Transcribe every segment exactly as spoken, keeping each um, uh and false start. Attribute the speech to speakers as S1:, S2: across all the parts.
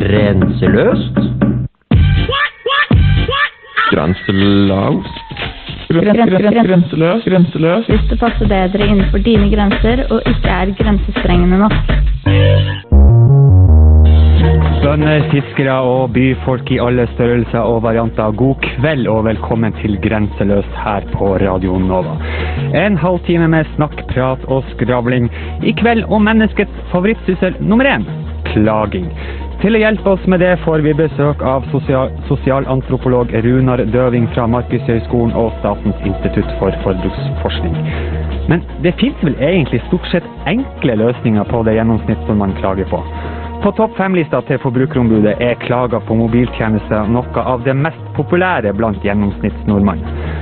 S1: Grenseløst. Grenseløst. Grenseløst. Grenseløst.
S2: Hvis det passer bedre innenfor dine grenser og ikke er grensesprengende nok.
S3: Bønder, fiskere og byfolk i alle størrelser og varianter, god kveld og velkommen til Grenseløst her på Radio Nova. En halvtime med snakk, prat og skravling. I kveld om menneskets favorittsyssel nummer én, klaging. Til å hjelpe oss med det får vi besøk av sosial, sosialantropolog Runar Døving fra Markushøgskolen og Statens institutt for forbruksforskning. Men det finnes vel egentlig stort sett enkle løsninger på det gjennomsnitt som man klager på. På topp fem-lista til Forbrukerombudet er klager på mobiltjenester noe av det mest populære blant gjennomsnittsnordmann.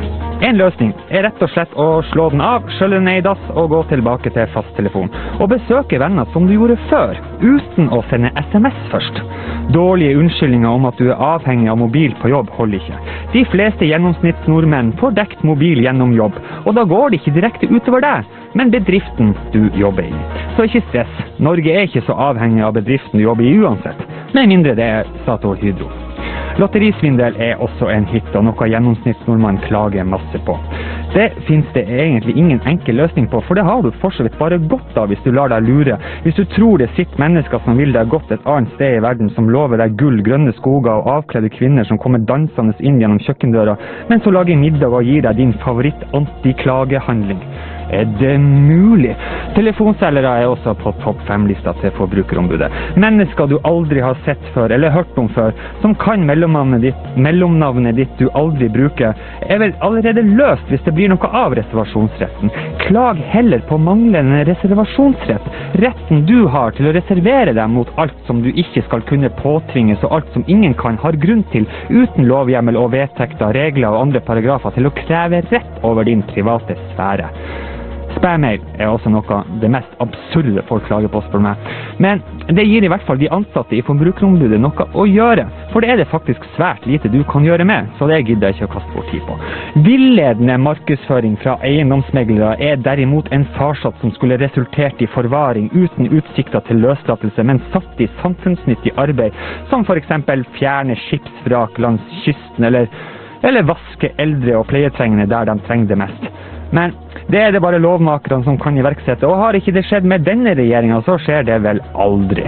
S3: En løsning er rett og slett å slå den av, skjølle ned i dass og gå tilbake til fasttelefon. Og besøke venner som du gjorde før, uten å sende sms først. Dårlige unnskyldninger om at du er avhengig av mobil på jobb holder ikke. De fleste gjennomsnittsnordmenn får dekt mobil gjennom jobb, og da går det ikke direkte utover deg, men bedriften du jobber i. Så ikke stress, Norge er ikke så avhengig av bedriften du jobber i uansett, med mindre det er Statoil Hydro. Lotterisvindel er også en hit, og noe gjennomsnittsnordmann klager masse på. Det finnes det egentlig ingen enkel løsning på, for det har du for så vidt bare godt av hvis du lar deg lure. Hvis du tror det sitter mennesker som vil deg godt et annet sted i verden, som lover deg gull, grønne skoger og avkledde kvinner som kommer dansende inn gjennom kjøkkendøra, men så lager middag og gir deg din favoritt antiklagehandling. Er det mulig? Telefonselgere er også på topp fem-lista til Forbrukerombudet. Mennesker du aldri har sett før eller hørt om før, som kan mellomnavnet ditt, mellomnavnet ditt du aldri bruker, er vel allerede løst hvis det blir noe av reservasjonsretten. Klag heller på manglende reservasjonsrett. Retten du har til å reservere deg mot alt som du ikke skal kunne påtvinges, og alt som ingen kan har grunn til, uten lovhjemmel og vedtekter, regler og andre paragrafer til å kreve rett over din private sfære. Spam-mail er også noe det mest absurde folk klager på, spør meg. Men det gir i hvert fall de ansatte i Forbrukerombudet noe å gjøre, for det er det faktisk svært lite du kan gjøre med, så det gidder jeg ikke å kaste bort tid på. Villedende markedsføring fra eiendomsmeglere er derimot en farsott som skulle resultert i forvaring uten utsikter til løslatelse, men satt i samfunnsnyttig arbeid, som for eksempel fjerne skipsvrak langs kysten, eller, eller vaske eldre og pleietrengende der de trenger det mest. Men det er det bare lovmakerne som kan iverksette, og har ikke det skjedd med denne regjeringen, så skjer det vel aldri.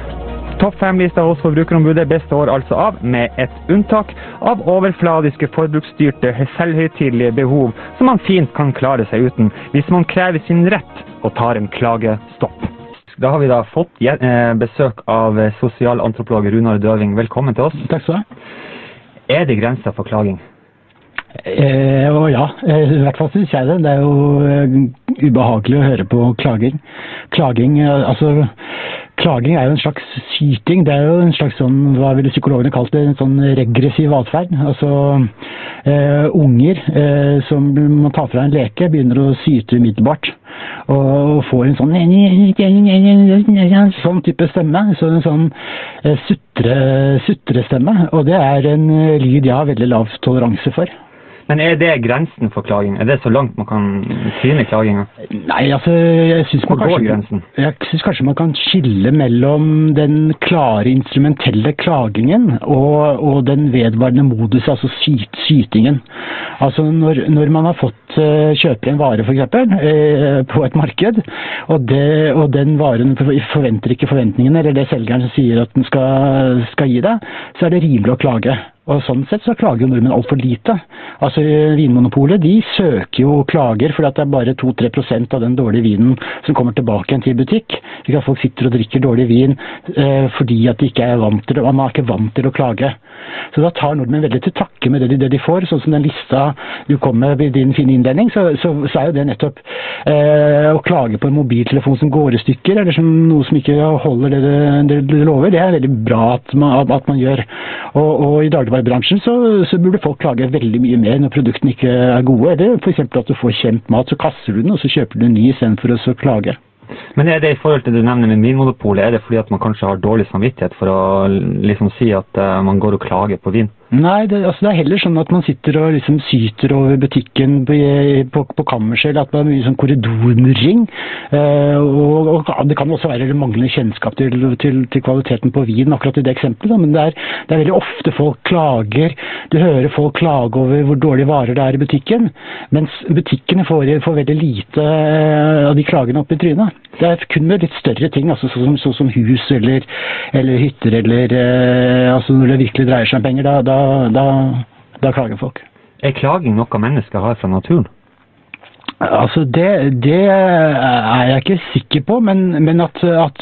S3: Topp fem-lista hos Forbrukerombudet består altså av, med et unntak, av overfladiske forbruksstyrte selvhøytidelige behov som man fint kan klare seg uten, hvis man krever sin rett og tar en klagestopp. Da har vi da fått besøk av sosialantropolog Runar Døving. Velkommen til oss.
S4: Takk skal du ha.
S3: Er det grenser for klaging?
S4: Eh, og ja, i hvert fall synes jeg det. Det er jo uh, ubehagelig å høre på klaging. Klaging, uh, altså, klaging er jo en slags syting. Det er jo en slags sånn, hva ville psykologene kalt det, en sånn regressiv atferd. Altså, uh, unger uh, som må ta fra en leke, begynner å syte umiddelbart. Og får en sånn sånn type stemme, så en sånn uh, sutre, sutrestemme. Og det er en lyd jeg har veldig lav toleranse for.
S3: Men er det grensen for klaging? Er det så langt man kan syne klagingen?
S4: Nei, altså, jeg synes, man kanskje, jeg synes kanskje man kan skille mellom den klare instrumentelle klagingen og, og den vedvarende modus, altså syt, sytingen. Altså, når, når man har fått uh, kjøpe en vare, for eksempel, uh, på et marked, og, det, og den varen forventer ikke forventningene, eller det selgeren sier at den skal, skal gi deg, så er det rimelig å klage. Og sånn sett så klager jo nordmenn alt for lite. Altså Vinmonopolet, de søker jo klager fordi at det er bare to til tre prosent av den dårlige vinen som kommer tilbake igjen til butikk. Slik at folk sitter og drikker dårlig vin eh, fordi at de ikke er vant til, man er ikke vant til å klage. Så da tar nordmenn veldig til takke med det de, det de får, sånn som den lista du kom med i din fine innledning, så, så, så er jo det nettopp eh, å klage på en mobiltelefon som går i stykker, eller som noe som ikke holder det det, det lover. Det er veldig bra at man, at man gjør. Og, og i dagligvarebransjen så, så burde folk klage veldig mye mer når produktene ikke er gode. Eller for eksempel at du får kjent mat, så kaster du den, og så kjøper du en ny i stedet for å klage.
S3: Men er det i forhold til det du nevner med Vinmonopolet, er det fordi at man kanskje har dårlig samvittighet for å liksom si at uh, man går og klager på vin?
S4: Nei, det, altså det er heller sånn at man sitter og liksom syter over butikken på, på, på kammerset, at man har mye sånn korridormurring, eh, og, og det kan også være manglende kjennskap til, til, til kvaliteten på vin, akkurat i det eksempelet, da. Men det er, det er veldig ofte folk klager, du hører folk klage over hvor dårlige varer det er i butikken, mens butikkene får, får veldig lite av de klagene opp i trynet. Det er kun med litt større ting, altså sånn som, så som hus eller, eller hytter, eller eh, altså når det virkelig dreier seg om penger, da, da Da, da klager folk.
S3: Er klaging noe mennesker har fra naturen?
S4: Altså, det, det er jeg ikke sikker på, men, men at, at,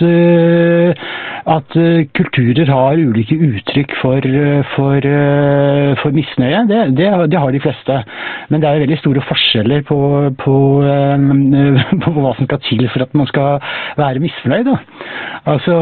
S4: at kulturer har ulike uttrykk for, for, for misnøye, det, det, det har de fleste. Men det er veldig store forskjeller på, på, på hva som skal til for at man skal være misfornøyd. Da. Altså...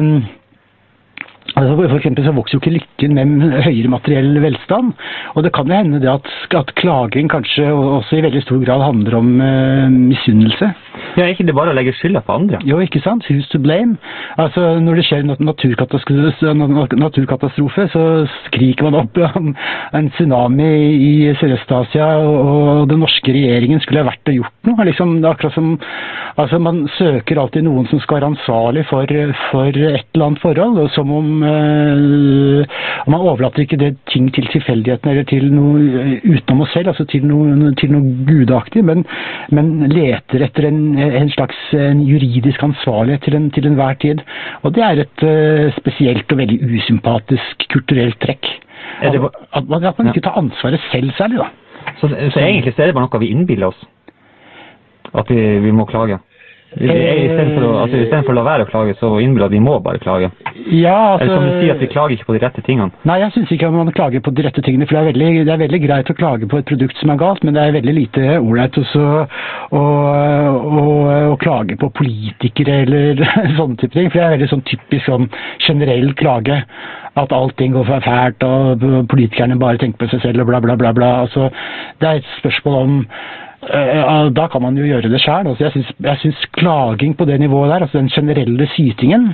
S4: Altså for eksempel så vokser jo ikke lykken med høyere materiell velstand, og det kan jo hende det at, at klaging kanskje også i veldig stor grad handler om uh, misunnelse.
S3: Ja, er ikke det bare å legge skylda på andre?
S4: Jo, ikke sant? Who's to blame? Altså når det skjer en naturkatastrofe, naturkatastrofe så skriker man opp om en tsunami i Sørøst-Asia, og den norske regjeringen skulle ha vært og gjort noe. Liksom, det er akkurat som, altså man søker alltid noen som skal være ansvarlig for, for et eller annet forhold, og som om Uh, man overlater ikke det ting til tilfeldigheten eller til noe utenom oss selv, altså til noe, til noe gudaktig, men, men leter etter en, en slags en juridisk ansvarlighet til, en, til enhver tid. Og det er et uh, spesielt og veldig usympatisk kulturelt trekk. At, at, man, at man ikke tar ansvaret selv særlig, da.
S3: Så, så egentlig så er det bare noe vi innbiller oss? At vi, vi må klage? I stedet for, å, altså, i stedet for å la være å klage, så innbiller at vi må bare klage.
S4: Ja, altså,
S3: eller som du sier, at vi klager ikke på de rette tingene.
S4: Nei, jeg synes ikke at man klager på de rette tingene, for det er, veldig, det er veldig greit å klage på et produkt som er galt, men det er veldig lite ordentlig også å, å, å klage på politikere eller sånne type ting, for det er veldig sånn typisk sånn generell klage, at allting går for fælt, og politikerne bare tenker på seg selv, og bla bla bla bla. Altså, det er et spørsmål om Uh, da kan man jo gjøre det selv. Altså, jeg, synes, jeg synes klaging på det nivået der, altså den generelle sytingen,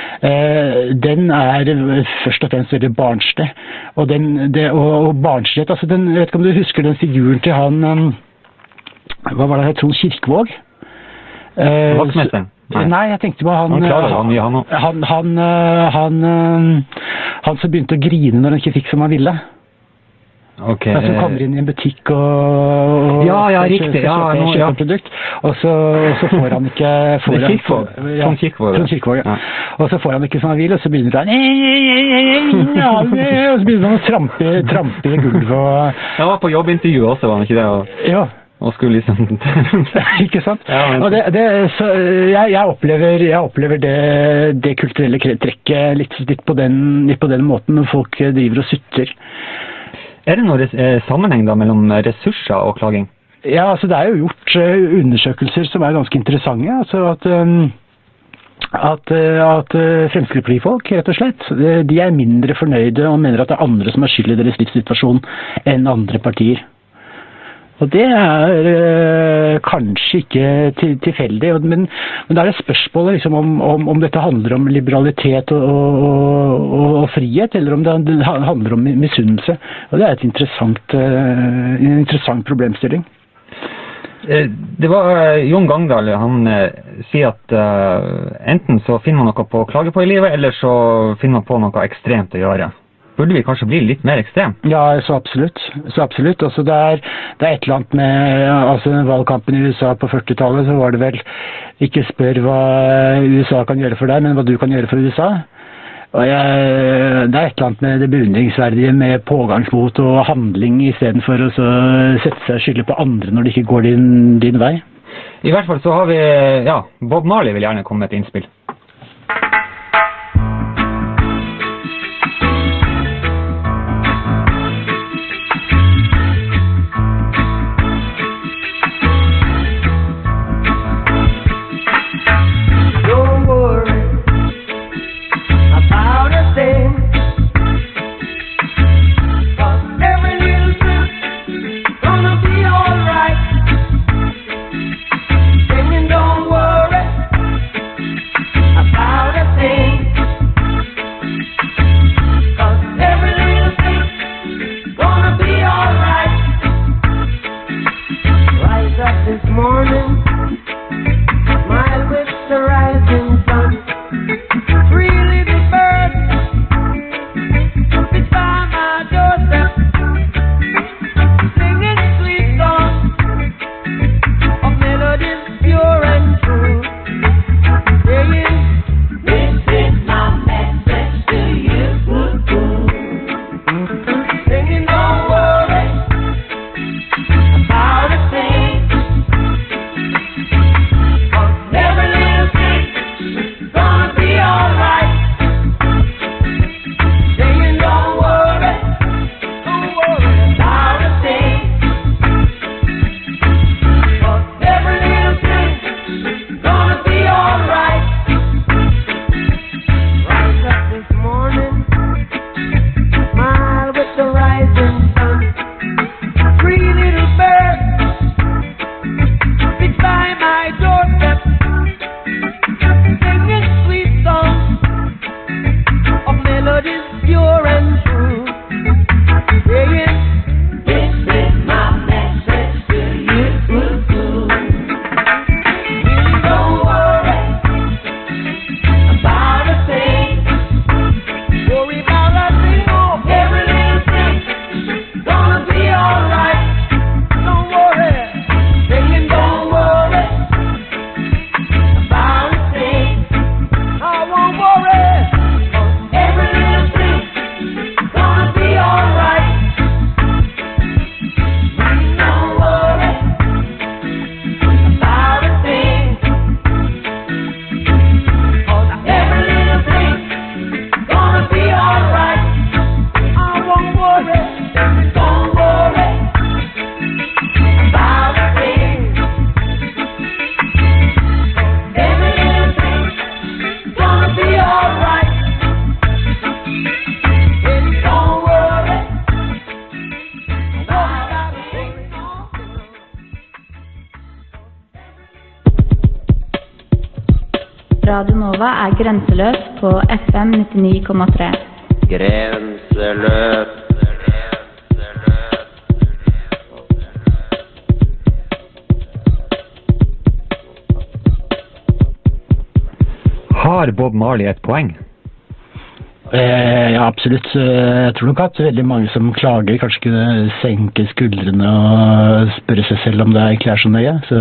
S4: uh, den er først og fremst veldig barnslig. Og, den, det, og, og barnslighet, altså den, jeg vet ikke om du husker den figuren til han, um, hva var det, Trond Kirkevåg? Uh,
S3: Vaktmesteren?
S4: Nei. Nei, jeg tenkte på han,
S3: han, klarer, han, han,
S4: han, han, han, uh, han som begynte å grine når han ikke fikk som han ville.
S3: Okay.
S4: Ja, som kommer inn i en butikk og, og
S3: ja, ja, riktig. Ja,
S4: kjøper,
S3: no,
S4: kjøper
S3: ja.
S4: et produkt, og så, og så får han ikke får
S3: det er Kirkevåg.
S4: Ja,
S3: Trond Kirkevåg.
S4: Trond Kirkevåg, ja. Og så får han ikke som han vil, og så begynner han og så begynner han å trampe, trampe i gulvet. Og...
S3: Han var på jobbintervju også, var han ikke det? Og...
S4: Ja.
S3: Og skulle liksom...
S4: ikke sant?
S3: Ja, men...
S4: Og det, det, så jeg, jeg opplever, jeg opplever det, det kulturelle trekket litt, litt, på den, litt på den måten når folk driver og sutter.
S3: Er det noen res- sammenheng da mellom ressurser og klaging?
S4: Ja, altså det er jo gjort uh, undersøkelser som er ganske interessante. Altså at, um, at, uh, at uh, Fremskrittspartifolk, rett og slett, de er mindre fornøyde og mener at det er andre som har skyld i deres livssituasjon enn andre partier. Og det er øh, kanskje ikke til, tilfeldig, men, men det er et spørsmål liksom, om, om, om dette handler om liberalitet og, og, og, og frihet, eller om det handler om misunnelse. Og det er et interessant, øh, en interessant problemstilling.
S3: Det var Jon Gangdal, han uh, sier at uh, enten så finner man noe på å klage på i livet, eller så finner man på noe ekstremt å gjøre. Burde vi kanskje bli litt mer ekstrem?
S4: Ja, så absolutt. Så absolutt. Altså, det, er, det er et eller annet med altså, valgkampen i U S A på førtitallet, så var det vel ikke spør hva U S A kan gjøre for deg, men hva du kan gjøre for U S A. Og jeg, det er et eller annet med det beundringsverdige med pågangsmot og handling i stedet for å så sette seg skyldig på andre når det ikke går din, din vei.
S3: I hvert fall så har vi, ja, Bob Marley vil gjerne komme med et innspill.
S2: Radio Nova er grenseløs på F M nittini komma tre.
S5: Grenseløs.
S3: Har Bob Marley et poeng?
S4: Eh, ja, absolutt. Jeg tror nok at veldig mange som klager kanskje kunne senke skuldrene og spørre seg selv om det egentlig er så nøye. Så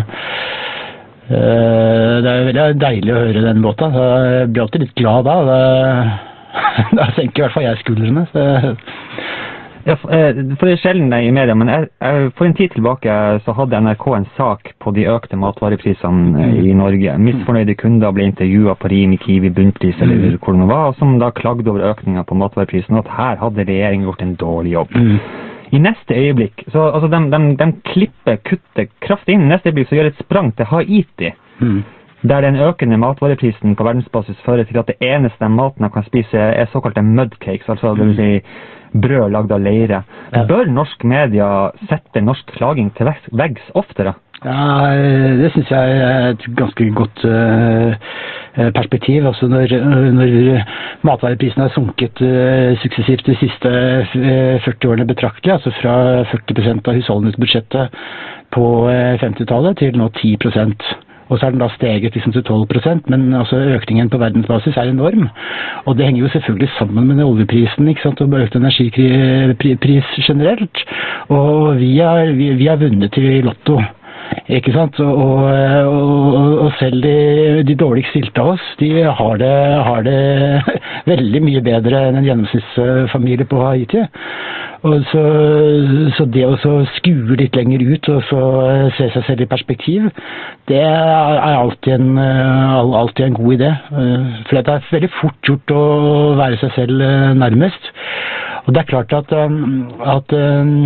S4: eh, det er veldig deilig å høre den låta. Så jeg blir alltid litt glad da. Da, da senker i hvert fall jeg skuldrene. Så.
S3: Ja, for det er sjelden i media, men jeg, jeg, for en tid tilbake så hadde N R K en sak på de økte matvareprisene mm. i Norge. Misfornøyde kunder ble intervjuet på Rimi, Kiwi, Bunnpris eller mm. hvor det var, som da klagde over økningen på matvareprisen, og at her hadde regjeringen gjort en dårlig jobb. Mm. I neste øyeblikk, så altså, de, de, de klipper, kutter kraftig inn, i neste øyeblikk så gjør et sprang til Haiti, mm. der den økende matvareprisen på verdensbasis fører til at det eneste maten jeg kan spise er såkalte mudcakes, altså det vil si brød lagd av leire. Ja. Bør norsk media sette norsk klaging til veggs oftere?
S4: Ja, det synes jeg er et ganske godt uh, perspektiv. Altså når, når matvareprisene har sunket uh, suksessivt de siste uh, førti årene betraktelig, altså fra førti prosent av husholdningsbudsjettet på uh, femtitallet til nå ti prosent. Og så er den da steget liksom til tolv prosent, men altså økningen på verdensbasis er enorm. Og det henger jo selvfølgelig sammen med oljeprisen, ikke sant, og økt energipris generelt. Og vi har, vi, vi har vunnet i lotto, ikke sant, og, og, og selv de, de dårligst stilte av oss, de har det, har det veldig mye bedre enn en gjennomsnittsfamilie på Haiti. Og så, så det å så skue litt lenger ut og så se seg selv i perspektiv, det er alltid en, alltid en god idé. For det er veldig fort gjort å være seg selv nærmest. Og det er klart at, at,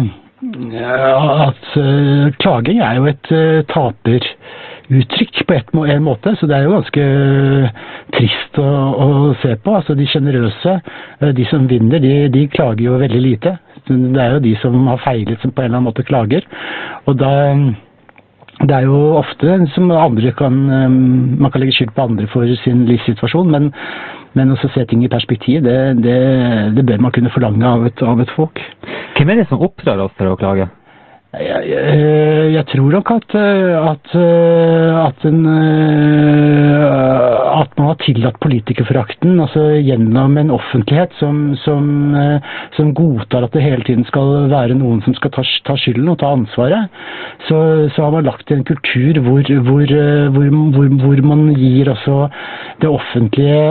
S4: at klaging er jo et taperuttrykk på et, en måte, så det er jo ganske trist å, å se på. Altså de generøse, de som vinner, de, de klager jo veldig lite. Det er jo de som har feilet som på en eller annen måte klager. Og da, det er jo ofte som andre kan, man kan legge skyld på andre for sin livssituasjon, men, men også se ting i perspektiv, det, det, det bør man kunne forlange av et, av et folk.
S3: Hvem er det som oppdrar oss for å klage?
S4: Jeg, jeg, jeg tror nok at, at, at, en, at man har tillatt politikerforakten altså gjennom en offentlighet som, som, som godtar at det hele tiden skal være noen som skal ta, ta skylden og ta ansvaret. Så, så har man lagt en kultur hvor, hvor, hvor, hvor, hvor man gir også det offentlige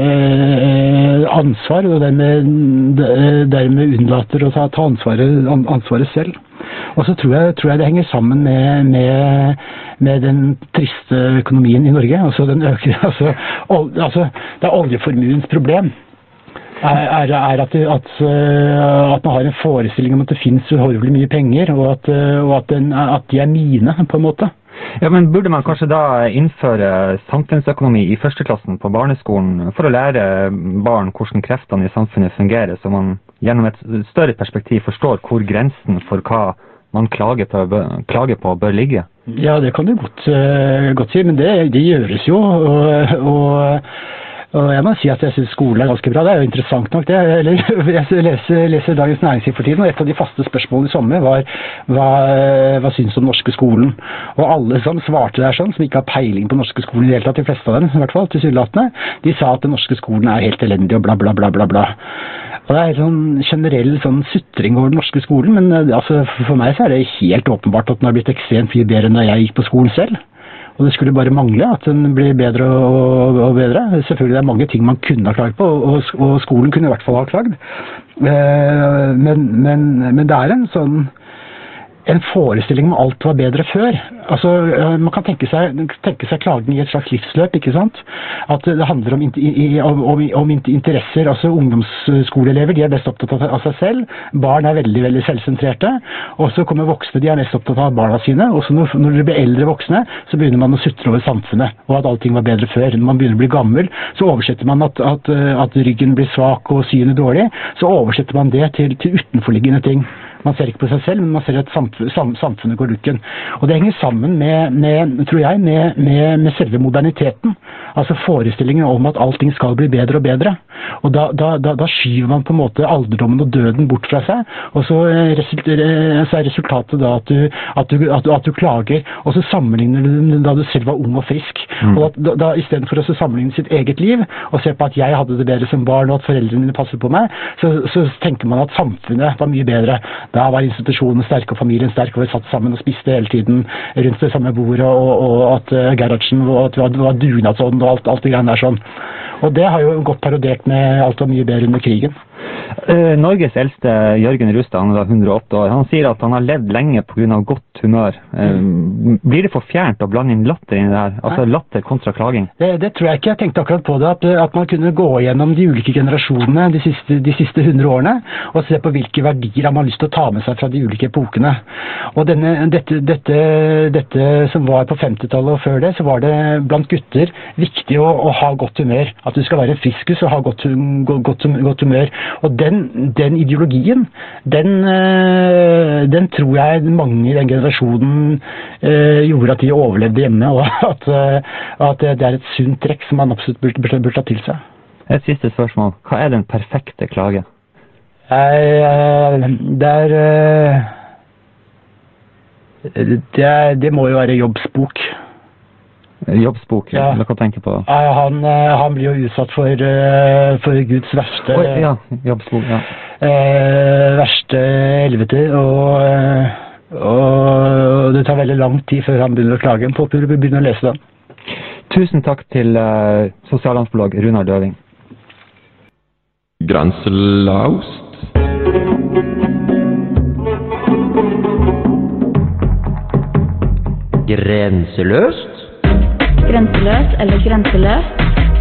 S4: ansvar, og dermed, dermed unnlater å ta, ta ansvaret, ansvaret selv. Og så tror jeg, tror jeg det henger sammen med, med, med den triste økonomien i Norge. Altså, den øker, altså, ol, altså det er oljeformuens problem. Er, er, er at, at, at man har en forestilling om at det finnes uhorvelig mye penger, og at, og at, den, at de er mine, på en måte.
S3: Ja, men burde man kanskje da innføre samfunnsøkonomi i førsteklassen på barneskolen for å lære barn hvordan kreftene i samfunnet fungerer, så man gjennom et større perspektiv forstår hvor grensen for hva man klager på, klager på bør ligge?
S4: Ja, det kan du godt, uh, godt si, men det, det gjøres jo, og, og, og jeg må si at jeg synes skolen er ganske bra. Det er jo interessant nok det. Eller, jeg leser, leser Dagens Næringsliv for tiden, og et av de faste spørsmålene i sommer var hva, hva synes om norske skolen? Og alle som svarte der sånn, som ikke har peiling på norske skolen i det hele tatt, de fleste av dem, i hvert fall, tilsynelatende, de sa at den norske skolen er helt elendig og bla bla bla bla bla. Og det er sånn generell sånn sutring over den norske skolen, men altså, for meg så er det helt åpenbart at den har blitt ekstremt mye bedre enn da jeg gikk på skolen selv. Og det skulle bare mangle at den blir bedre og, og bedre. Selvfølgelig det er mange ting man kunne ha klagd på, og, og skolen kunne i hvert fall ha klagd. Men, men, men det er en sånn en forestilling om alt var bedre før. Altså, man kan tenke seg, tenke seg klagen i et slags livsløp, ikke sant? At det handler om, om, om, om interesser. Altså, ungdomsskoleelever, de er best opptatt av seg selv. Barn er veldig, veldig selvsentrerte. Og så kommer voksne, de er mest opptatt av barna sine. Og så når, når de blir eldre voksne, så begynner man å sutre over samfunnet, og at allting var bedre før. Når man begynner å bli gammel, så oversetter man at, at, at ryggen blir svak og synet dårlig, så oversetter man det til, til utenforliggende ting. Man ser ikke på seg selv, men man ser at samfunnet går lukken. Og det henger sammen med, med tror jeg, med, med, med selve moderniteten. Altså forestillingen om at allting skal bli bedre og bedre. Og da, da, da, da skyver man på en måte alderdommen og døden bort fra seg, og så, result, så er resultatet da at du, at, du, at, du, at du klager, og så sammenligner du da du selv var ung og frisk. Mm. Og da, da i stedet for å sammenligne sitt eget liv, og se på at jeg hadde det bedre som barn, og at foreldrene mine passet på meg, så, så tenker man at samfunnet var mye bedre. Da var institusjonen sterk, og familien sterk, og vi satt sammen og spiste hele tiden rundt det samme bordet, og, og at uh, Gerhardsen, og at det var dugnadsånd og alt, alt det greiene der sånn. Og det har jo gått parodert med alt var mye bedre under krigen.
S3: Uh, Norges eldste Jørgen Rustad, han er da hundre og åtte år, han sier at han har levd lenge på grunn av godt humør. Uh, blir det for fjernt å blande inn latter inn i det her? Altså Nei. Latter kontra klaging? Det, det tror jeg ikke. Jeg tenkte akkurat på det, at, at man kunne gå gjennom de ulike generasjonene de siste, de siste hundre årene, og se på hvilke verdier man har lyst til å ta med seg fra de ulike epokene. Og denne, dette, dette, dette som var på femtitallet og før det, så var det blant gutter viktig å, å ha godt humør. At du skal være en friskus og ha godt, godt, godt humør. Og den, den ideologien, den, den tror jeg mange i den generasjonen eh, gjorde at de overlevde hjemme, og at, at det er et sunt trekk som man absolutt burde, burde, burde ta til seg. Et siste spørsmål. Hva er den perfekte klage?
S4: Eh, det er, det er det må jo være jobbsbok.
S3: Jobbsbok, ja. Hva tenker på?
S4: Ja, han, han blir jo utsatt for, for Guds verste
S3: Oi, ja, jobbsbok, ja.
S4: Eh, verste helvete, og, og det tar veldig lang tid før han begynner å klage på, begynner å lese den.
S3: Tusen takk til uh, sosialantropolog Runar Døving.
S1: Grenselaust.
S2: Grenseløst? Grenseløs eller grenseløs?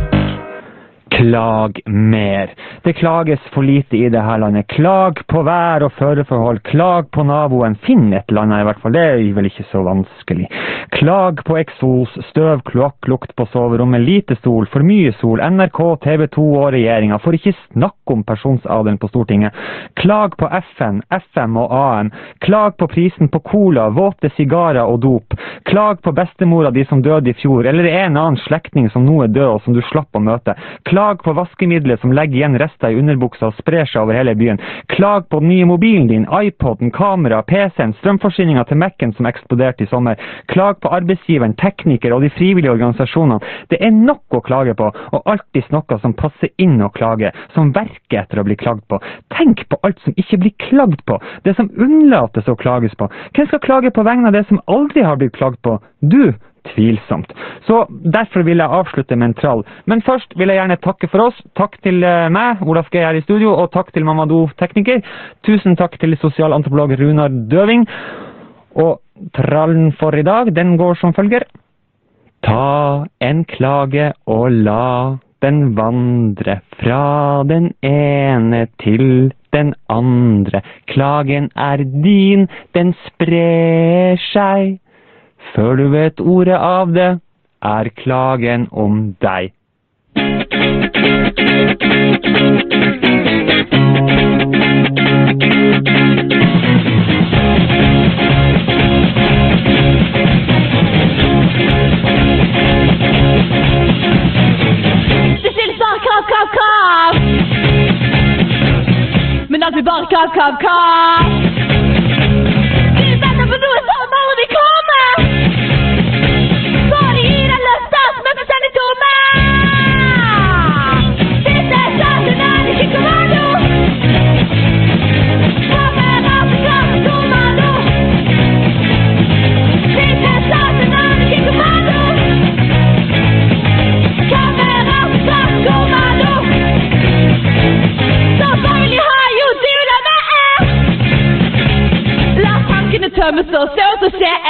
S3: Klag mer. Det klages for lite i det her landet. Klag på vær og føreforhold. Klag på naboen. Finn et land her i hvert fall. Det er vel ikke så vanskelig. Klag på eksos, støv, kloakk, lukt på soverommet, lite sol, for mye sol, N R K, T V to og regjeringa. For ikke snakke om personsadelen på Stortinget. Klag på F N, F M og A M. Klag på prisen på cola, våte sigarer og dop. Klag på bestemora di som døde i fjor, eller en annen slektning som nå er død og som du slapp å møte. Klag på vaskemiddelet som legger igjen rester i underbuksa og sprer seg over hele byen. Klag på den nye mobilen din, iPoden, kamera, P C-en, strømforsyninga til Mac-en som eksploderte i sommer. Klag på arbeidsgiveren, tekniker og de frivillige organisasjonene. Det er nok å klage på, og alltid noe som passer inn å klage, som verker etter å bli klagd på. Tenk på alt som ikke blir klagd på, det som unnlates å klages på. Hvem skal klage på vegne av det som aldri har blitt klagd på? Du! Tvilsomt. Så derfor vil jeg avslutte med en trall. Men først vil jeg gjerne takke for oss. Takk til meg, Olaf G. her i studio, og takk til Mamadou Tekniker. Tusen takk til sosialantropolog Runar Døving. Og trallen for i dag, den går som følger. Ta en klage og la den vandre fra den ene til den andre. Klagen er din, den sprer seg. Før du vet ordet av det, er klagen om deg.
S5: Det skyldes bare krav, krav, krav. Men alt blir bare krav, krav, krav. Du venter på noe som aldri kommer. Tømmes og se hva som skjer.